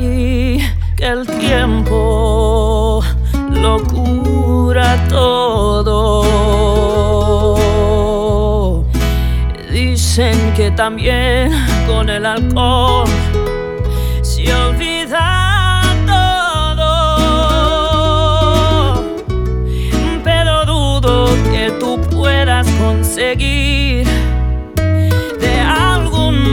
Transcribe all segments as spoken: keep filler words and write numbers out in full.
ti que el tiempo lo cura todo. Dicen que también con el alcohol se olvida todo, pero dudo que tú puedas conseguir de algún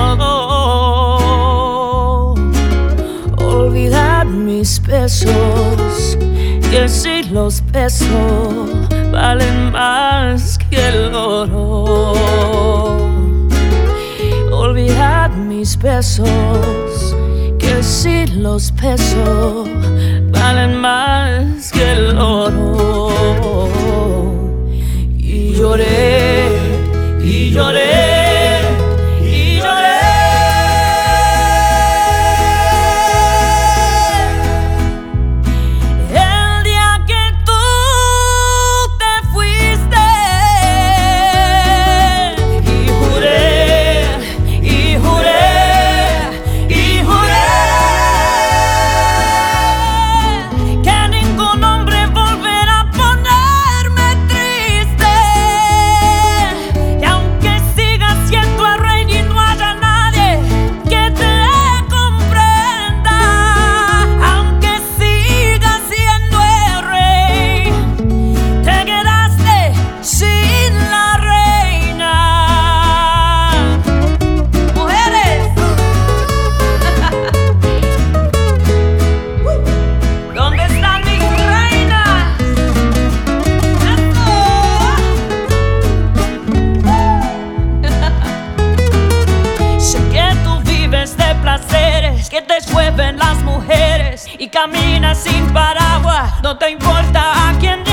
modo olvidar mis besos, que si los besos valen más que el oro. Olvidar mis besos, que si los besos valen más que el oro. Y lloré, y lloré, y lloré. El día que tú te fuiste, y juré, y juré, y juré que ningún hombre volverá a ponerme triste. Y aunque sigas siendo el rey y no haya nadie que te comprenda, aunque sigas siendo el rey, te quedaste sin la reina. Mujeres, ¿dónde están mis reinas? Sé que tú vives de placeres que te sueven las mujeres y caminas sin paraguas. No te importa a quién